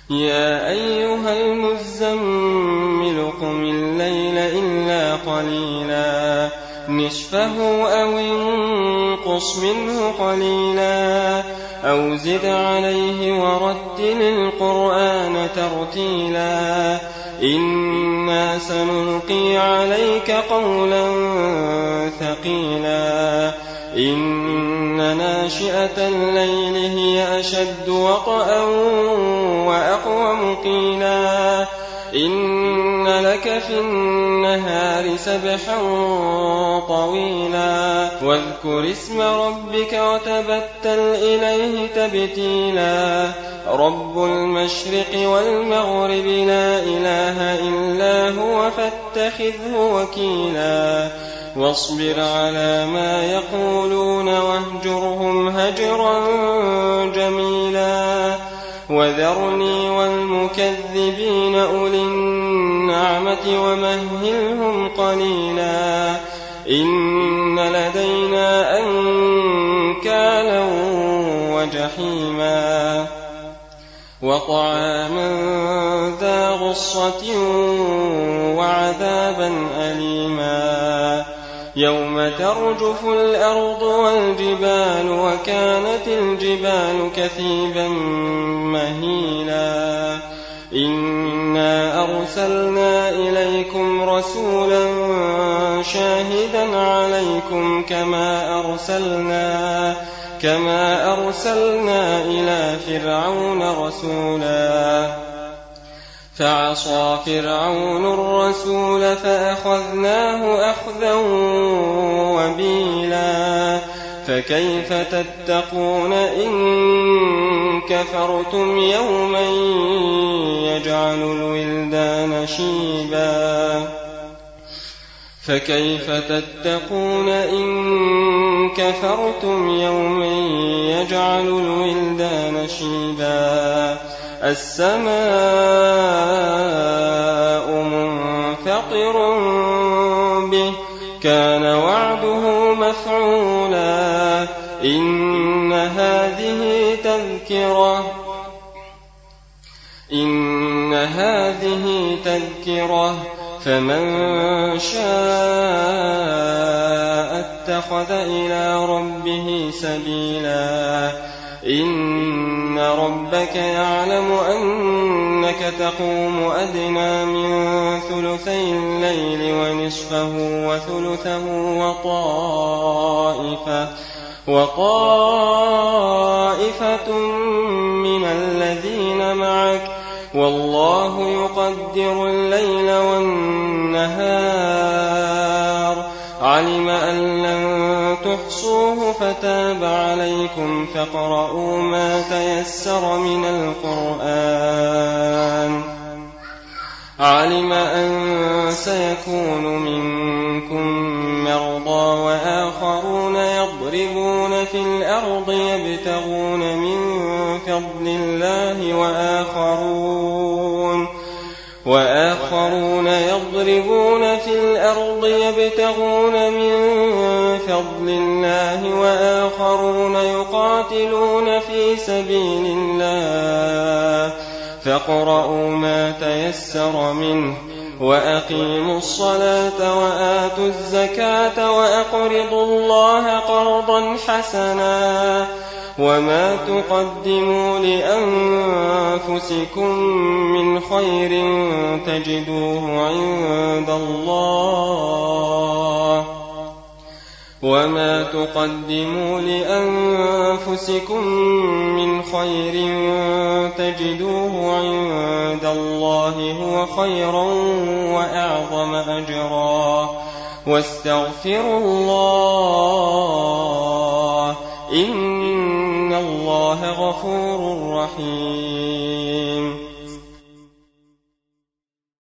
يا أيها المزمل قم الليل إلا قليلا نصفه أو انقص منه قليلا أو زد عليه ورتل القرآن ترتيلا إنا سنلقي عليك قولا ثقيلا إن ناشئة الليل هي أشد وطئا وأقوم قيلا إن لك في النهار سبحا طويلا واذكر اسم ربك وتبتل إليه تبتيلا رب المشرق والمغرب لا إله إلا هو فاتخذه وكيلا واصبر على ما يقولون واهجرهم هجرا جميلا وذرني والمكذبين أولي النعمة ومهلهم قليلا إن لدينا أنكالا وجحيما وطعاما ذا غصة وعذابا أليما يوم ترجف الأرض والجبال وكانت الجبال كثيبا مهيلا إنا أرسلنا إليكم رسولا شاهدا عليكم كما أرسلنا إلى فرعون رسولا فعصى فرعون الرسول فأخذناه أخذا وبيلا فكيف تتقون إن كفرتم يوما يجعل الولدان شيبا فكيف تتقون إن كفرتم يوما يجعل الولدان شيبا السماء منفطر به كان وعده مفعولا إن هذه تذكرة فمن شاء اتخذ إلى ربه سبيلا إن ربك يعلم أنك تقوم أدنى من ثلثي الليل ونصفه وثلثه وطائفة من الذين معك والله يقدر الليل والنهار علم أن لن تحصوه فتاب عليكم فاقرؤوا ما تيسر من القرآن علم أن سيكون منكم مرضى وآخرون يضربون في الأرض يبتغون من فضل الله وآخرون يضربون في الأرض يبتغون من فضل الله وآخرون يقاتلون في سبيل الله فاقرؤوا ما تيسر منه وأقيموا الصلاة وآتوا الزكاة وأقرضوا الله قرضا حسنا وما تقدموا لأنفسكم من خير تجدوه عند الله وما تقدموا لأنفسكم من خير تجدوه عند الله هو خيرا وأعظم أجرا واستغفروا الله إن الله غفور رحيم